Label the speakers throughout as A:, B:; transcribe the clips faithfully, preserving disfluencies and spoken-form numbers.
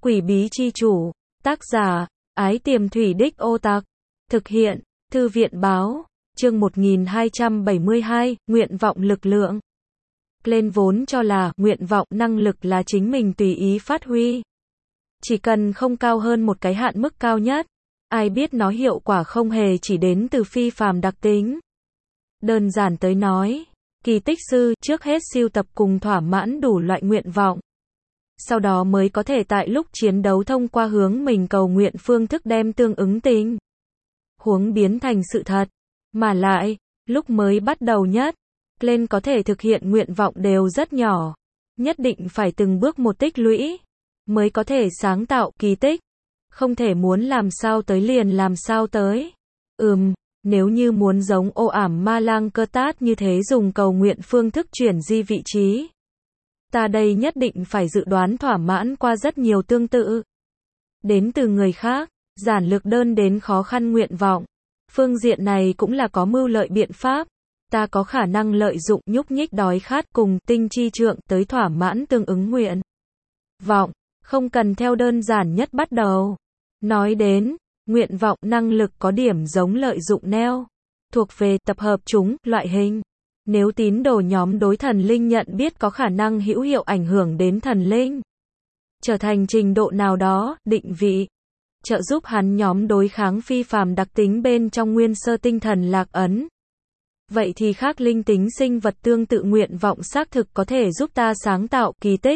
A: Quỷ bí chi chủ, tác giả, Ái Tiềm Thủy Đích Ô Tạc, thực hiện, Thư viện báo, chương một nghìn hai trăm bảy mươi hai, nguyện vọng lực lượng. Lên vốn cho là, nguyện vọng năng lực là chính mình tùy ý phát huy. Chỉ cần không cao hơn một cái hạn mức cao nhất, ai biết nó hiệu quả không hề chỉ đến từ phi phàm đặc tính. Đơn giản tới nói, kỳ tích sư trước hết sưu tập cùng thỏa mãn đủ loại nguyện vọng. Sau đó mới có thể tại lúc chiến đấu thông qua hướng mình cầu nguyện phương thức đem tương ứng tình huống biến thành sự thật. Mà lại, lúc mới bắt đầu nhất, lên có thể thực hiện nguyện vọng đều rất nhỏ. Nhất định phải từng bước một tích lũy, mới có thể sáng tạo kỳ tích. Không thể muốn làm sao tới liền làm sao tới. Ừm, nếu như muốn giống ô ảm ma lang cơ tát như thế dùng cầu nguyện phương thức chuyển di vị trí, ta đây nhất định phải dự đoán thỏa mãn qua rất nhiều tương tự đến từ người khác, giản lược đơn đến khó khăn nguyện vọng. Phương diện này cũng là có mưu lợi biện pháp. Ta có khả năng lợi dụng nhúc nhích đói khát cùng tinh chi trượng tới thỏa mãn tương ứng nguyện vọng, không cần theo đơn giản nhất bắt đầu. Nói đến, nguyện vọng năng lực có điểm giống lợi dụng neo, thuộc về tập hợp chúng, loại hình. Nếu tín đồ nhóm đối thần linh nhận biết có khả năng hữu hiệu ảnh hưởng đến thần linh, trở thành trình độ nào đó, định vị, trợ giúp hắn nhóm đối kháng phi phàm đặc tính bên trong nguyên sơ tinh thần lạc ấn. Vậy thì khác linh tính sinh vật tương tự nguyện vọng xác thực có thể giúp ta sáng tạo kỳ tích.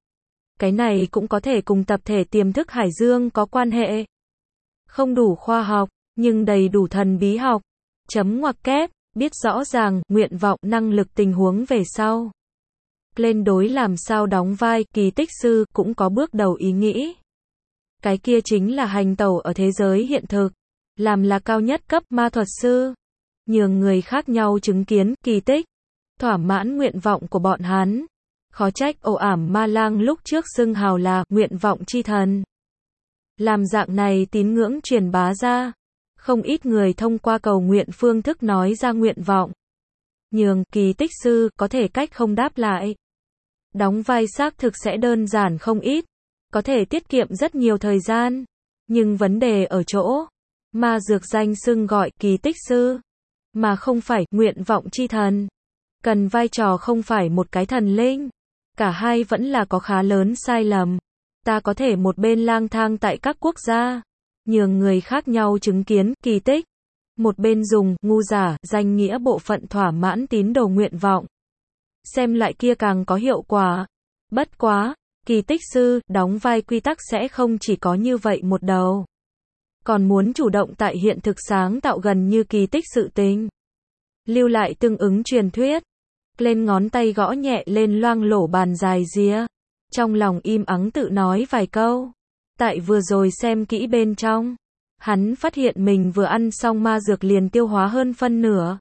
A: Cái này cũng có thể cùng tập thể tiềm thức hải dương có quan hệ. Không đủ khoa học, nhưng đầy đủ thần bí học. Chấm ngoặc kép, biết rõ ràng, nguyện vọng năng lực tình huống về sau. Lên đối làm sao đóng vai kỳ tích sư cũng có bước đầu ý nghĩ. Cái kia chính là hành tẩu ở thế giới hiện thực. Làm là cao nhất cấp ma thuật sư. Nhường người khác nhau chứng kiến kỳ tích. Thỏa mãn nguyện vọng của bọn hắn. Khó trách ồ ảm ma lang lúc trước xưng hào là nguyện vọng chi thần. Làm dạng này tín ngưỡng truyền bá ra. Không ít người thông qua cầu nguyện phương thức nói ra nguyện vọng. Nhường kỳ tích sư có thể cách không đáp lại. Đóng vai xác thực sẽ đơn giản không ít. Có thể tiết kiệm rất nhiều thời gian. Nhưng vấn đề ở chỗ, ma dược danh xưng gọi kỳ tích sư, mà không phải nguyện vọng chi thần. Cần vai trò không phải một cái thần linh. Cả hai vẫn là có khá lớn sai lầm. Ta có thể một bên lang thang tại các quốc gia, nhường người khác nhau chứng kiến kỳ tích. Một bên dùng ngu giả danh nghĩa bộ phận thỏa mãn tín đồ nguyện vọng. Xem lại kia càng có hiệu quả. Bất quá, kỳ tích sư đóng vai quy tắc sẽ không chỉ có như vậy một đầu. Còn muốn chủ động tại hiện thực sáng tạo gần như kỳ tích sự tình. Lưu lại tương ứng truyền thuyết. Lên ngón tay gõ nhẹ lên loang lổ bàn dài ria. Trong lòng im ắng tự nói vài câu. Tại vừa rồi xem kỹ bên trong. Hắn phát hiện mình vừa ăn xong ma dược liền tiêu hóa hơn phân nửa.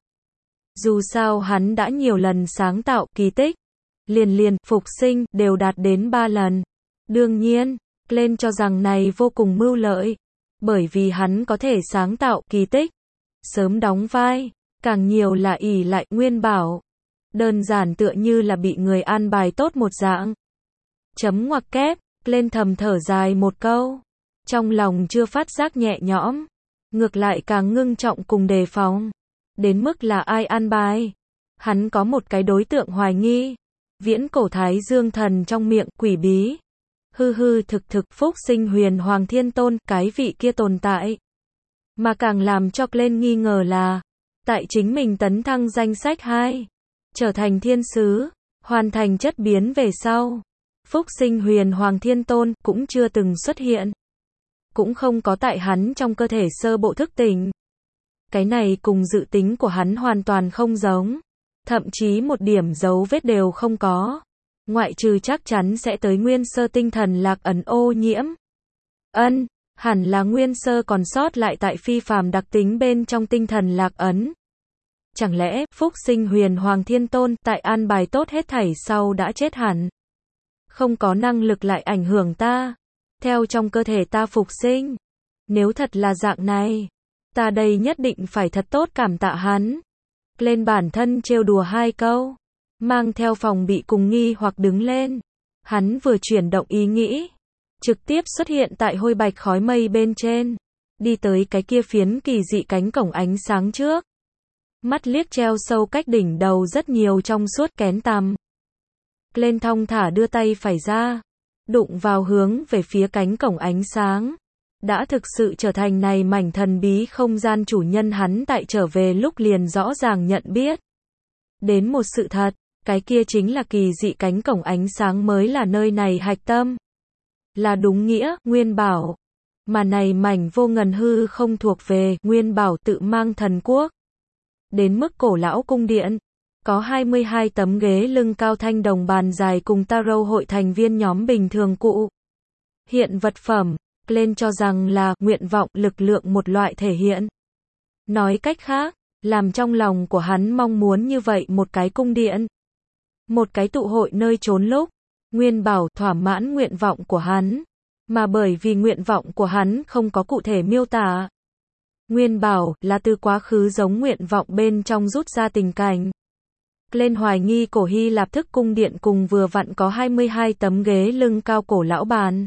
A: Dù sao hắn đã nhiều lần sáng tạo kỳ tích. Liền liền, phục sinh, đều đạt đến ba lần. Đương nhiên, lên cho rằng này vô cùng mưu lợi. Bởi vì hắn có thể sáng tạo kỳ tích. Sớm đóng vai. Càng nhiều là ỷ lại nguyên bảo. Đơn giản tựa như là bị người an bài tốt một dạng. Chấm ngoặc kép, lên thầm thở dài một câu. Trong lòng chưa phát giác nhẹ nhõm. Ngược lại càng ngưng trọng cùng đề phòng. Đến mức là ai an bài. Hắn có một cái đối tượng hoài nghi. Viễn cổ thái dương thần trong miệng quỷ bí. Hư hư thực thực phúc sinh huyền hoàng thiên tôn, cái vị kia tồn tại. Mà càng làm cho lên nghi ngờ là, tại chính mình tấn thăng danh sách hai, trở thành thiên sứ, hoàn thành chất biến về sau. Phúc sinh huyền hoàng thiên tôn cũng chưa từng xuất hiện. Cũng không có tại hắn trong cơ thể sơ bộ thức tỉnh. Cái này cùng dự tính của hắn hoàn toàn không giống. Thậm chí một điểm dấu vết đều không có. Ngoại trừ chắc chắn sẽ tới nguyên sơ tinh thần lạc ấn ô nhiễm. Ân, hẳn là nguyên sơ còn sót lại tại phi phàm đặc tính bên trong tinh thần lạc ấn. Chẳng lẽ phúc sinh huyền hoàng thiên tôn tại an bài tốt hết thảy sau đã chết hẳn? Không có năng lực lại ảnh hưởng ta. Theo trong cơ thể ta phục sinh. Nếu thật là dạng này, ta đây nhất định phải thật tốt cảm tạ hắn. Lên bản thân trêu đùa hai câu. Mang theo phòng bị cùng nghi hoặc đứng lên. Hắn vừa chuyển động ý nghĩ. trực tiếp xuất hiện tại hôi bạch khói mây bên trên, đi tới cái kia phiến kỳ dị cánh cổng ánh sáng trước. Mắt liếc treo sâu cách đỉnh đầu rất nhiều trong suốt kén tằm. Glenn thong thả đưa tay phải ra, đụng vào hướng về phía cánh cổng ánh sáng. Đã thực sự trở thành này mảnh thần bí không gian chủ nhân hắn tại trở về lúc liền rõ ràng nhận biết. Đến một sự thật, cái kia chính là kỳ dị cánh cổng ánh sáng mới là nơi này hạch tâm. Là đúng nghĩa, Nguyên Bảo. Mà này mảnh vô ngần hư không thuộc về Nguyên Bảo tự mang thần quốc. Đến mức cổ lão cung điện, có hai mươi hai tấm ghế lưng cao thanh đồng bàn dài cùng tarot hội thành viên nhóm bình thường cụ. Hiện vật phẩm, lên cho rằng là nguyện vọng lực lượng một loại thể hiện. Nói cách khác, làm trong lòng của hắn mong muốn như vậy một cái cung điện. Một cái tụ hội nơi trốn lúc, Nguyên Bảo thỏa mãn nguyện vọng của hắn. Mà bởi vì nguyện vọng của hắn không có cụ thể miêu tả. Nguyên Bảo là từ quá khứ giống nguyện vọng bên trong rút ra tình cảnh. Lên hoài nghi cổ Hy Lạp thức cung điện cùng vừa vặn có hai mươi hai tấm ghế lưng cao cổ lão bàn.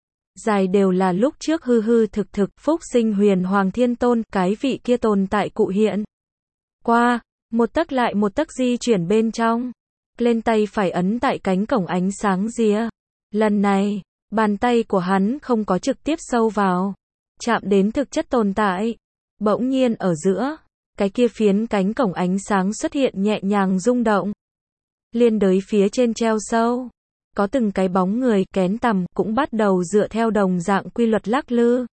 A: Dài đều là lúc trước hư hư thực thực phúc sinh huyền hoàng thiên tôn cái vị kia tồn tại cụ hiện. Qua, một tấc lại một tấc di chuyển bên trong. Lên tay phải ấn tại cánh cổng ánh sáng rìa. Lần này, bàn tay của hắn không có trực tiếp sâu vào. Chạm đến thực chất tồn tại. Bỗng nhiên ở giữa, cái kia phiến cánh cổng ánh sáng xuất hiện nhẹ nhàng rung động. Liên đới phía trên treo sâu. Có từng cái bóng người kén tằm cũng bắt đầu dựa theo đồng dạng quy luật lắc lư.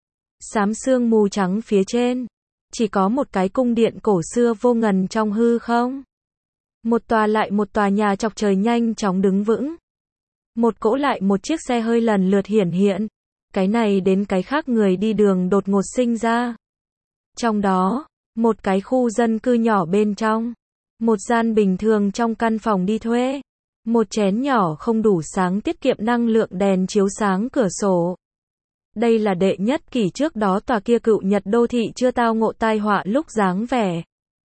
A: Xám sương mù trắng phía trên. Chỉ có một cái cung điện cổ xưa vô ngần trong hư không. Một tòa lại một tòa nhà chọc trời nhanh chóng đứng vững. Một cỗ lại một chiếc xe hơi lần lượt hiển hiện. Cái này đến cái khác người đi đường đột ngột sinh ra. Trong đó, một cái khu dân cư nhỏ bên trong. Một gian bình thường trong căn phòng đi thuê. Một chén nhỏ không đủ sáng tiết kiệm năng lượng đèn chiếu sáng cửa sổ. Đây là đệ nhất kỷ trước đó tòa kia cựu Nhật đô thị chưa tao ngộ tai họa lúc dáng vẻ.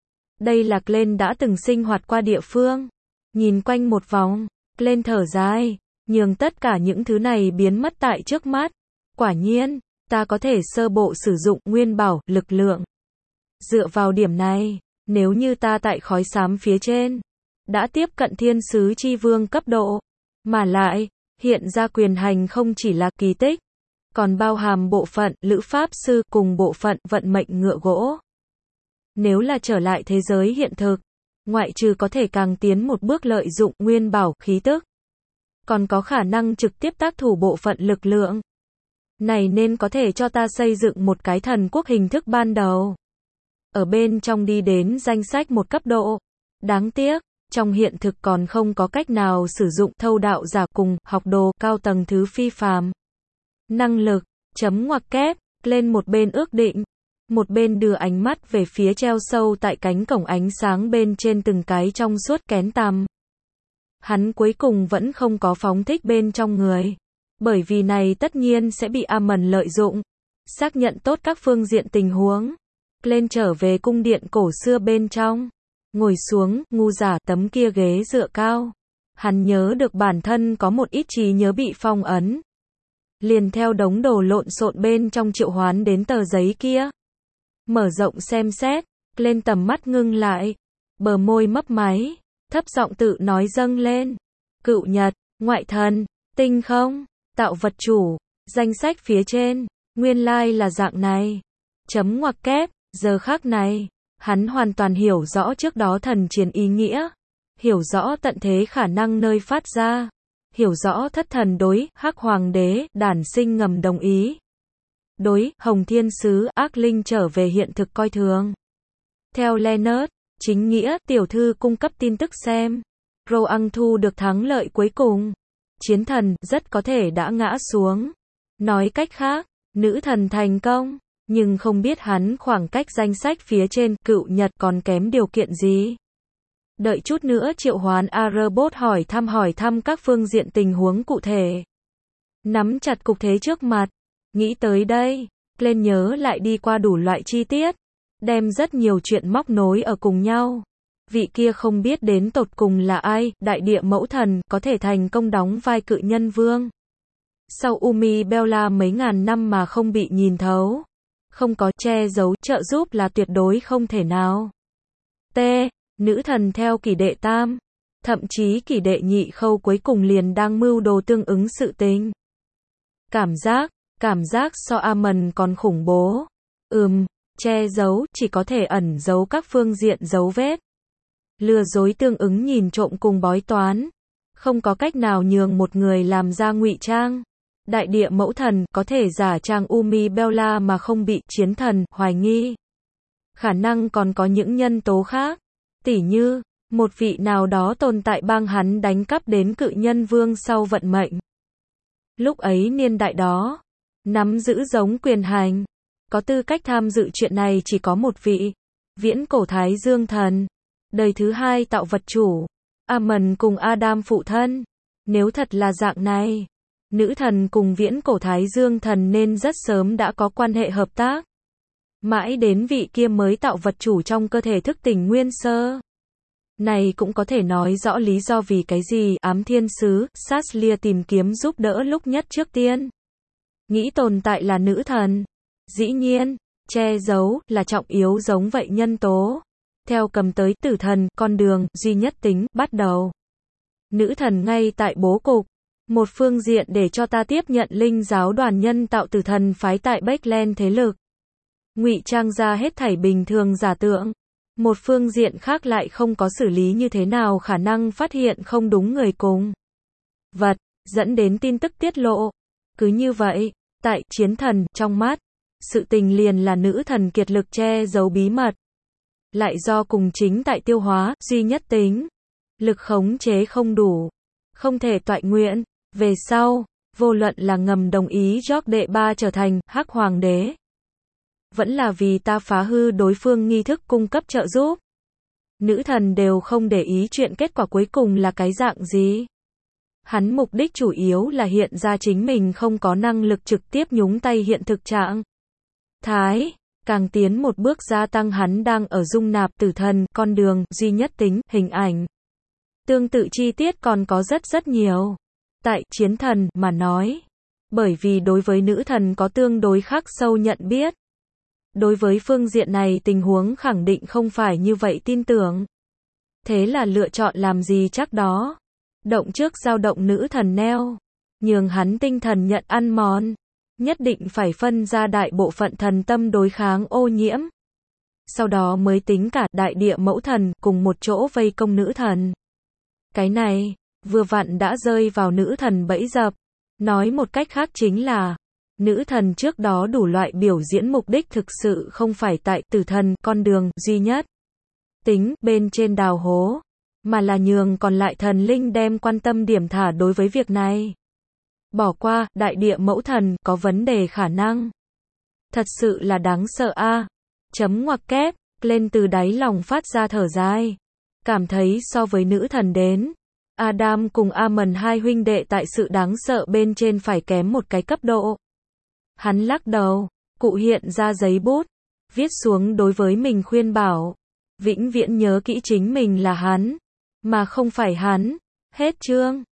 A: Đây là Glenn đã từng sinh hoạt qua địa phương. Nhìn quanh một vòng, Glenn thở dài, nhường tất cả những thứ này biến mất tại trước mắt. Quả nhiên, ta có thể sơ bộ sử dụng Nguyên Bảo, lực lượng. Dựa vào điểm này, nếu như ta tại khói xám phía trên, đã tiếp cận thiên sứ chi vương cấp độ, mà lại, hiện ra quyền hành không chỉ là kỳ tích, còn bao hàm bộ phận lữ pháp sư cùng bộ phận vận mệnh ngựa gỗ. Nếu là trở lại thế giới hiện thực, ngoại trừ có thể càng tiến một bước lợi dụng Nguyên Bảo khí tức, còn có khả năng trực tiếp tác thủ bộ phận lực lượng. Này nên có thể cho ta xây dựng một cái thần quốc hình thức ban đầu. Ở bên trong đi đến danh sách một cấp độ. Đáng tiếc, trong hiện thực còn không có cách nào sử dụng thâu đạo giả cùng học đồ cao tầng thứ phi phàm. Năng lực, chấm ngoặc kép, lên một bên ước định. Một bên đưa ánh mắt về phía treo sâu tại cánh cổng ánh sáng bên trên từng cái trong suốt kén tằm. Hắn cuối cùng vẫn không có phóng thích bên trong người. Bởi vì này tất nhiên sẽ bị Amon lợi dụng. Xác nhận tốt các phương diện tình huống. Lên trở về cung điện cổ xưa bên trong. Ngồi xuống, ngu giả tấm kia ghế dựa cao. Hắn nhớ được bản thân có một ít trí nhớ bị phong ấn. Liền theo đống đồ lộn xộn bên trong triệu hoán đến tờ giấy kia. Mở rộng xem xét, lên tầm mắt ngưng lại. Bờ môi mấp máy, thấp giọng tự nói dâng lên. Cựu Nhật, ngoại thần, tinh không, tạo vật chủ, danh sách phía trên, nguyên lai là dạng này. Chấm ngoặc kép, giờ khác này, hắn hoàn toàn hiểu rõ trước đó thần chiến ý nghĩa. Hiểu rõ tận thế khả năng nơi phát ra. Hiểu rõ thất thần đối, Hắc Hoàng đế, đản sinh ngầm đồng ý. Đối, Hồng Thiên Sứ, ác linh trở về hiện thực coi thường. Theo Leonard, chính nghĩa, tiểu thư cung cấp tin tức xem. Roang thu được thắng lợi cuối cùng. Chiến thần, rất có thể đã ngã xuống. Nói cách khác, nữ thần thành công. Nhưng không biết hắn khoảng cách danh sách phía trên, cựu Nhật còn kém điều kiện gì. Đợi chút nữa triệu hoán A-robot hỏi thăm hỏi thăm các phương diện tình huống cụ thể. Nắm chặt cục thế trước mặt. Nghĩ tới đây, lên nhớ lại đi qua đủ loại chi tiết. Đem rất nhiều chuyện móc nối ở cùng nhau. Vị kia không biết đến tột cùng là ai, đại địa mẫu thần, có thể thành công đóng vai cự nhân vương. sau Umi Bella mấy ngàn năm mà không bị nhìn thấu. Không có che giấu, trợ giúp là tuyệt đối không thể nào. T. Nữ thần theo kỷ đệ tam. Thậm chí kỷ đệ nhị khâu cuối cùng liền đang mưu đồ tương ứng sự tình. Cảm giác, cảm giác so Amon còn khủng bố. Ừm, che giấu, chỉ có thể ẩn giấu các phương diện dấu vết. Lừa dối tương ứng nhìn trộm cùng bói toán. Không có cách nào nhường một người làm ra ngụy trang. Đại địa mẫu thần có thể giả trang Umi Bella mà không bị chiến thần hoài nghi. Khả năng còn có những nhân tố khác. Tỉ như, một vị nào đó tồn tại bang hắn đánh cắp đến cự nhân vương sau vận mệnh. Lúc ấy niên đại đó, nắm giữ giống quyền hành, có tư cách tham dự chuyện này chỉ có một vị, viễn cổ Thái Dương thần, đời thứ hai tạo vật chủ, Amon cùng Adam phụ thân. Nếu thật là dạng này, nữ thần cùng viễn cổ Thái Dương thần nên rất sớm đã có quan hệ hợp tác. Mãi đến vị kia mới tạo vật chủ trong cơ thể thức tỉnh nguyên sơ. Này cũng có thể nói rõ lý do vì cái gì ám thiên sứ, Saslia tìm kiếm giúp đỡ lúc nhất trước tiên. Nghĩ tồn tại là nữ thần. Dĩ nhiên, che giấu là trọng yếu giống vậy nhân tố. Theo cầm tới tử thần, con đường, duy nhất tính, bắt đầu. Nữ thần ngay tại bố cục. Một phương diện để cho ta tiếp nhận linh giáo đoàn nhân tạo tử thần phái tại Backland thế lực. Ngụy trang ra hết thảy bình thường giả tượng. Một phương diện khác lại không có xử lý như thế nào khả năng phát hiện không đúng người cùng vật, dẫn đến tin tức tiết lộ. Cứ như vậy, tại chiến thần, trong mắt, sự tình liền là nữ thần kiệt lực che giấu bí mật. Lại do cùng chính tại tiêu hóa, duy nhất tính. Lực khống chế không đủ. Không thể toại nguyện. Về sau, vô luận là ngầm đồng ý George đệ ba trở thành Hắc Hoàng đế. Vẫn là vì ta phá hư đối phương nghi thức cung cấp trợ giúp. Nữ thần đều không để ý chuyện kết quả cuối cùng là cái dạng gì. Hắn mục đích chủ yếu là hiện ra chính mình không có năng lực trực tiếp nhúng tay hiện thực trạng. Thái, càng tiến một bước gia tăng hắn đang ở dung nạp tử thần, con đường, duy nhất tính, hình ảnh. Tương tự chi tiết còn có rất rất nhiều. Tại chiến thần mà nói. Bởi vì đối với nữ thần có tương đối khắc sâu nhận biết. Đối với phương diện này tình huống khẳng định không phải như vậy tin tưởng. Thế là lựa chọn làm gì chắc đó. Động trước dao động nữ thần neo. Nhường hắn tinh thần nhận ăn mòn. Nhất định phải phân ra đại bộ phận thần tâm đối kháng ô nhiễm. Sau đó mới tính cả đại địa mẫu thần cùng một chỗ vây công nữ thần. Cái này, vừa vặn đã rơi vào nữ thần bẫy dập. Nói một cách khác chính là, nữ thần trước đó đủ loại biểu diễn mục đích thực sự không phải tại tử thần, con đường, duy nhất. Tính, bên trên đào hố. Mà là nhường còn lại thần linh đem quan tâm điểm thả đối với việc này. Bỏ qua, đại địa mẫu thần, có vấn đề khả năng. Thật sự là đáng sợ a. À. Chấm ngoặc kép, lên từ đáy lòng phát ra thở dài. Cảm thấy so với nữ thần đến. Adam cùng Amon hai huynh đệ tại sự đáng sợ bên trên phải kém một cái cấp độ. Hắn lắc đầu, cụ hiện ra giấy bút, viết xuống đối với mình khuyên bảo. Vĩnh viễn nhớ kỹ chính mình là hắn, mà không phải hắn. Hết chương.